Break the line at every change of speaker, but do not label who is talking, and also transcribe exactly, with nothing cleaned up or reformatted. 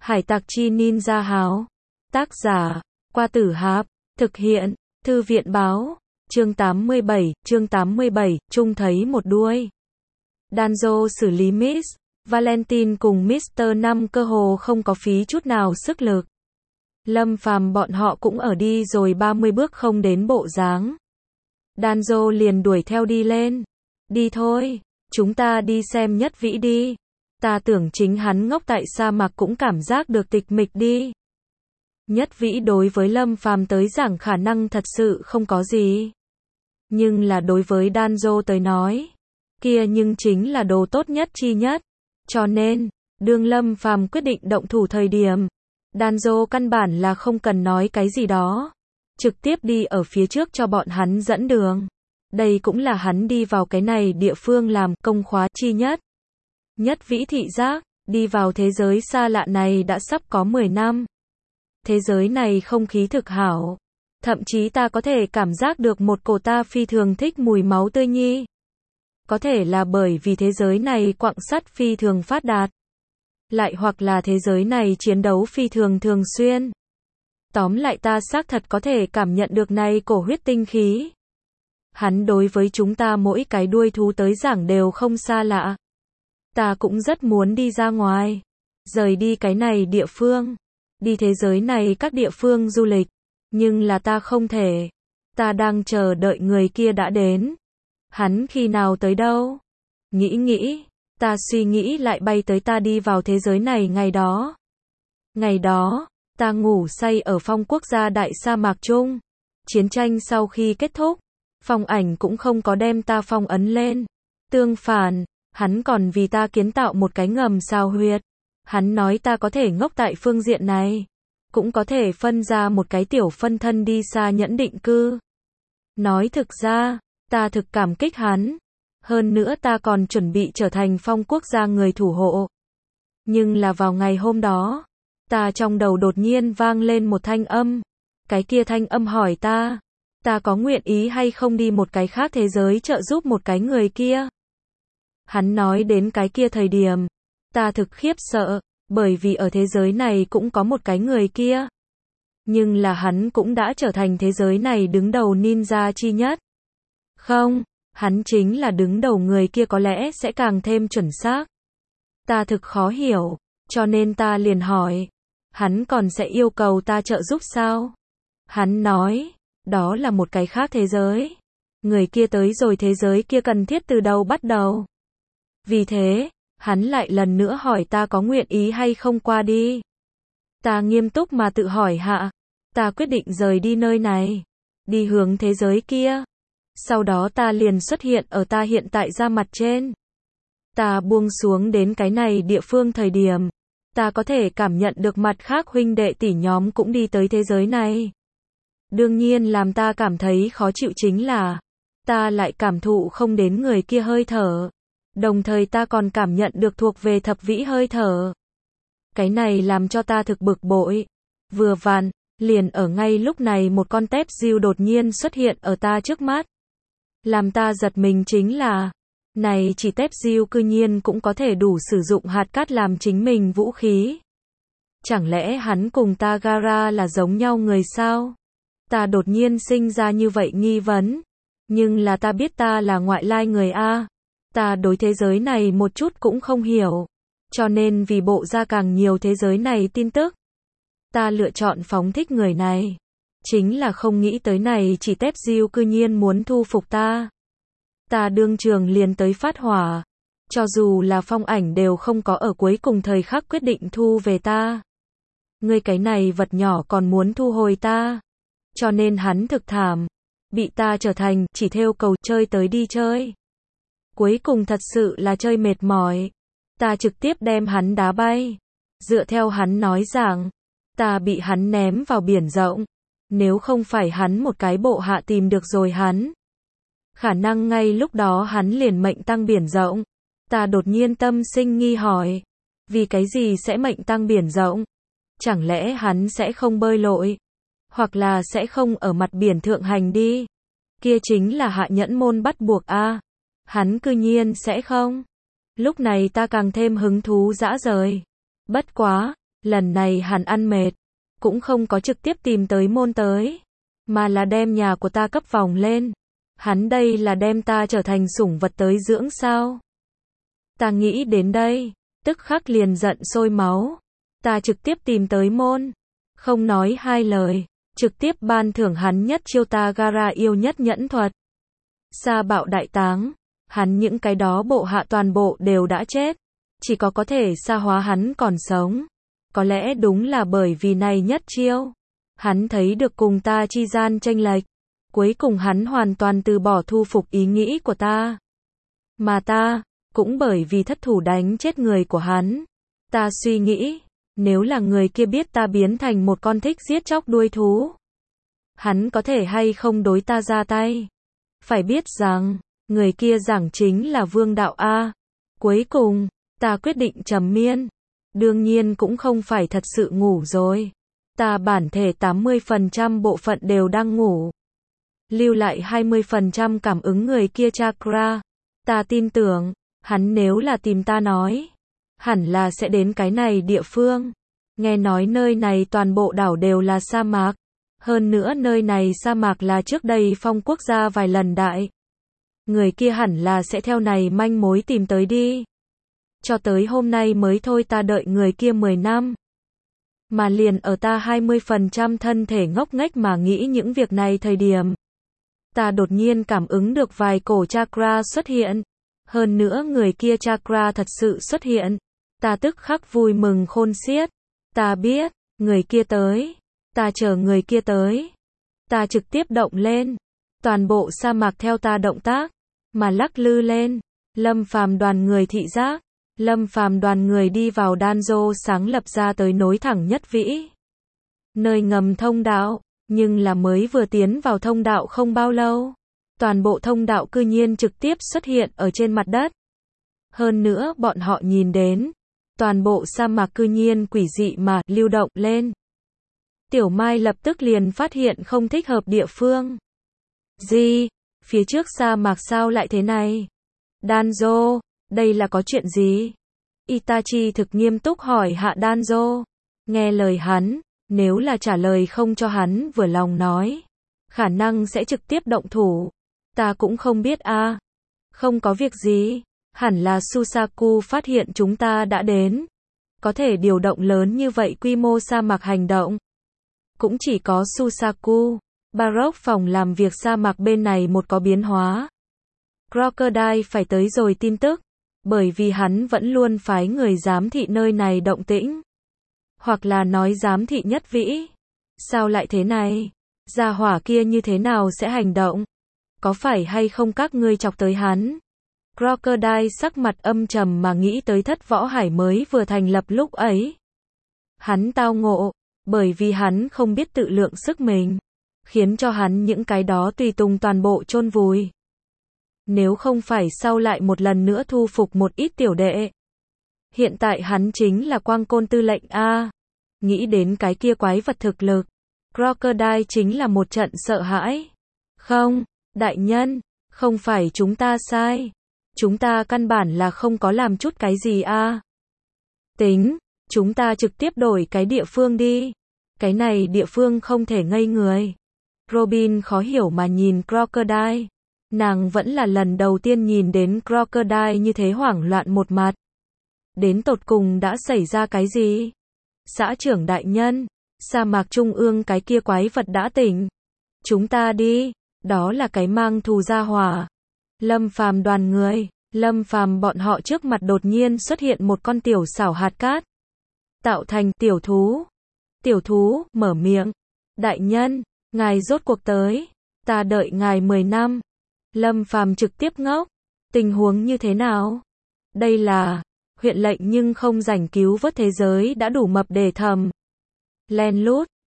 Hải tặc chi ninja háo. Tác giả, Qua Tử Hạp. Thực hiện, Thư viện báo. Chương tám mươi bảy, chương tám mươi bảy, Trung thấy một đuôi. Danzo xử lý Miss Valentine cùng Mister Năm cơ hồ không có phí chút nào sức lực. Lâm Phàm bọn họ cũng ở đi rồi ba mươi bước không đến bộ dáng. Danzo liền đuổi theo đi lên. Đi thôi, chúng ta đi xem Nhất Vĩ đi. Ta tưởng chính hắn ngốc tại sa mạc cũng cảm giác được tịch mịch đi. Nhất Vĩ đối với Lâm Phàm tới giảng khả năng thật sự không có gì. Nhưng là đối với Danzo tới nói, kia nhưng chính là đồ tốt nhất chi nhất. Cho nên, đương Lâm Phàm quyết định động thủ thời điểm, Danzo căn bản là không cần nói cái gì đó. Trực tiếp đi ở phía trước cho bọn hắn dẫn đường. Đây cũng là hắn đi vào cái này địa phương làm công khóa chi nhất. Nhất Vĩ thị giác, đi vào thế giới xa lạ này đã sắp có mười năm. Thế giới này không khí thực hảo. Thậm chí ta có thể cảm giác được một cổ ta phi thường thích mùi máu tươi nhi. Có thể là bởi vì thế giới này quặng sắt phi thường phát đạt. Lại hoặc là thế giới này chiến đấu phi thường thường xuyên. Tóm lại ta xác thật có thể cảm nhận được này cổ huyết tinh khí. Hắn đối với chúng ta mỗi cái đuôi thú tới giảng đều không xa lạ. Ta cũng rất muốn đi ra ngoài. Rời đi cái này địa phương. Đi thế giới này các địa phương du lịch. Nhưng là ta không thể. Ta đang chờ đợi người kia đã đến. Hắn khi nào tới đâu? Nghĩ nghĩ. Ta suy nghĩ lại bay tới ta đi vào thế giới này ngày đó. Ngày đó, ta ngủ say ở phong quốc gia đại sa mạc chung. Chiến tranh sau khi kết thúc, phong ảnh cũng không có đem ta phong ấn lên. Tương phản, hắn còn vì ta kiến tạo một cái ngầm sao huyệt. Hắn nói ta có thể ngốc tại phương diện này. Cũng có thể phân ra một cái tiểu phân thân đi xa nhẫn định cư. Nói thực ra, ta thực cảm kích hắn. Hơn nữa ta còn chuẩn bị trở thành phong quốc gia người thủ hộ. Nhưng là vào ngày hôm đó, ta trong đầu đột nhiên vang lên một thanh âm. Cái kia thanh âm hỏi ta, ta có nguyện ý hay không đi một cái khác thế giới trợ giúp một cái người kia. Hắn nói đến cái kia thời điểm, ta thực khiếp sợ, bởi vì ở thế giới này cũng có một cái người kia. Nhưng là hắn cũng đã trở thành thế giới này đứng đầu ninja chi nhất. Không, hắn chính là đứng đầu người kia có lẽ sẽ càng thêm chuẩn xác. Ta thực khó hiểu, cho nên ta liền hỏi, hắn còn sẽ yêu cầu ta trợ giúp sao? Hắn nói, đó là một cái khác thế giới. Người kia tới rồi thế giới kia cần thiết từ đầu bắt đầu. Vì thế, hắn lại lần nữa hỏi ta có nguyện ý hay không qua đi. Ta nghiêm túc mà tự hỏi hạ. Ta quyết định rời đi nơi này. Đi hướng thế giới kia. Sau đó ta liền xuất hiện ở ta hiện tại ra mặt trên. Ta buông xuống đến cái này địa phương thời điểm. Ta có thể cảm nhận được mặt khác huynh đệ tỷ nhóm cũng đi tới thế giới này. Đương nhiên làm ta cảm thấy khó chịu chính là, ta lại cảm thụ không đến người kia hơi thở. Đồng thời ta còn cảm nhận được thuộc về thập vĩ hơi thở. Cái này làm cho ta thực bực bội. Vừa vặn, liền ở ngay lúc này một con tép diêu đột nhiên xuất hiện ở ta trước mắt. Làm ta giật mình chính là, này chỉ tép diêu cư nhiên cũng có thể đủ sử dụng hạt cát làm chính mình vũ khí. Chẳng lẽ hắn cùng Tagara là giống nhau người sao? Ta đột nhiên sinh ra như vậy nghi vấn. Nhưng là ta biết ta là ngoại lai người A. Ta đối thế giới này một chút cũng không hiểu. Cho nên vì bộ ra càng nhiều thế giới này tin tức. Ta lựa chọn phóng thích người này. Chính là không nghĩ tới này chỉ tép diêu cư nhiên muốn thu phục ta. Ta đương trường liền tới phát hỏa. Cho dù là phong ảnh đều không có ở cuối cùng thời khắc quyết định thu về ta. Ngươi cái này vật nhỏ còn muốn thu hồi ta. Cho nên hắn thực thảm. Bị ta trở thành chỉ theo cầu chơi tới đi chơi. Cuối cùng thật sự là chơi mệt mỏi. Ta trực tiếp đem hắn đá bay. Dựa theo hắn nói rằng, ta bị hắn ném vào biển rộng. Nếu không phải hắn một cái bộ hạ tìm được rồi hắn. Khả năng ngay lúc đó hắn liền mệnh tăng biển rộng. Ta đột nhiên tâm sinh nghi hỏi. Vì cái gì sẽ mệnh tăng biển rộng? Chẳng lẽ hắn sẽ không bơi lội? Hoặc là sẽ không ở mặt biển thượng hành đi? Kia chính là hạ nhẫn môn bắt buộc a. Hắn cư nhiên sẽ không. Lúc này ta càng thêm hứng thú dã rời. Bất quá, Lần này hắn ăn mệt, cũng không có trực tiếp tìm tới môn tới, mà là đem nhà của ta cấp vòng lên. Hắn đây là đem ta trở thành sủng vật tới dưỡng sao? Ta nghĩ đến đây, tức khắc liền giận sôi máu. Ta trực tiếp tìm tới môn, không nói hai lời, trực tiếp ban thưởng hắn nhất chiêu ta gara yêu nhất nhẫn thuật. Sa bạo đại táng, hắn những cái đó bộ hạ toàn bộ đều đã chết, chỉ có có thể sa hóa hắn còn sống. Có lẽ đúng là bởi vì này nhất chiêu, hắn thấy được cùng ta chi gian chênh lệch, cuối cùng hắn hoàn toàn từ bỏ thu phục ý nghĩ của ta. Mà ta, cũng bởi vì thất thủ đánh chết người của hắn, ta suy nghĩ, nếu là người kia biết ta biến thành một con thích giết chóc đuôi thú, hắn có thể hay không đối ta ra tay. Phải biết rằng, người kia giảng chính là Vương Đạo A. Cuối cùng, ta quyết định trầm miên. Đương nhiên cũng không phải thật sự ngủ rồi. Ta bản thể tám mươi phần trăm bộ phận đều đang ngủ. Lưu lại hai mươi phần trăm cảm ứng người kia chakra. Ta tin tưởng, hắn nếu là tìm ta nói, hẳn là sẽ đến cái này địa phương. Nghe nói nơi này toàn bộ đảo đều là sa mạc. Hơn nữa nơi này sa mạc là trước đây phong quốc gia vài lần đại. Người kia hẳn là sẽ theo này manh mối tìm tới đi. Cho tới hôm nay mới thôi ta đợi người kia mười năm. Mà liền ở ta hai mươi phần trăm thân thể ngốc nghếch mà nghĩ những việc này thời điểm. Ta đột nhiên cảm ứng được vài cổ chakra xuất hiện. Hơn nữa người kia chakra thật sự xuất hiện. Ta tức khắc vui mừng khôn xiết. Ta biết, người kia tới. Ta chờ người kia tới. Ta trực tiếp động lên. Toàn bộ sa mạc theo ta động tác, mà lắc lư lên. Lâm Phàm đoàn người thị giác. Lâm Phàm đoàn người đi vào Danzo sáng lập ra tới nối thẳng nhất vĩ. Nơi ngầm thông đạo, nhưng là mới vừa tiến vào thông đạo không bao lâu. Toàn bộ thông đạo cư nhiên trực tiếp xuất hiện ở trên mặt đất. Hơn nữa bọn họ nhìn đến, toàn bộ sa mạc cư nhiên quỷ dị mà lưu động lên. Tiểu Mai lập tức liền phát hiện không thích hợp địa phương. Gì? Phía trước sa mạc sao lại thế này? Danzo, đây là có chuyện gì? Itachi thực nghiêm túc hỏi hạ Danzo. Nghe lời hắn, nếu là trả lời không cho hắn vừa lòng nói, khả năng sẽ trực tiếp động thủ. Ta cũng không biết a. À. Không có việc gì, hẳn là Susaku phát hiện chúng ta đã đến. Có thể điều động lớn như vậy quy mô sa mạc hành động. Cũng chỉ có Susaku. Baroque phòng làm việc sa mạc bên này một có biến hóa. Crocodile phải tới rồi tin tức, bởi vì hắn vẫn luôn phái người giám thị nơi này động tĩnh. Hoặc là nói giám thị nhất vĩ. Sao lại thế này? Gia hỏa kia như thế nào sẽ hành động? Có phải hay không các ngươi chọc tới hắn? Crocodile sắc mặt âm trầm mà nghĩ tới Thất Võ Hải mới vừa thành lập lúc ấy. Hắn tao ngộ, bởi vì hắn không biết tự lượng sức mình, khiến cho hắn những cái đó tùy tùng toàn bộ chôn vùi. Nếu không phải sau lại một lần nữa thu phục một ít tiểu đệ. Hiện tại hắn chính là Quang Côn tư lệnh A. Nghĩ đến cái kia quái vật thực lực. Crocodile chính là một trận sợ hãi. Không, đại nhân, không phải chúng ta sai. Chúng ta căn bản là không có làm chút cái gì A. Tính, chúng ta trực tiếp đổi cái địa phương đi. Cái này địa phương không thể ngây người. Robin khó hiểu mà nhìn Crocodile. Nàng vẫn là lần đầu tiên nhìn đến Crocodile như thế hoảng loạn một mặt. Đến tột cùng đã xảy ra cái gì? Xã trưởng đại nhân, sa mạc trung ương cái kia quái vật đã tỉnh. Chúng ta đi, đó là cái mang thù gia hỏa. Lâm Phàm đoàn người, Lâm Phàm bọn họ trước mặt đột nhiên xuất hiện một con tiểu xảo hạt cát. Tạo thành tiểu thú. Tiểu thú, mở miệng. Đại nhân, ngài rốt cuộc tới. Ta đợi ngài mười năm. Lâm Phàm trực tiếp ngốc. Tình huống như thế nào? Đây là huyện lệnh nhưng không rảnh cứu vớt thế giới đã đủ mập để thầm. Len lút,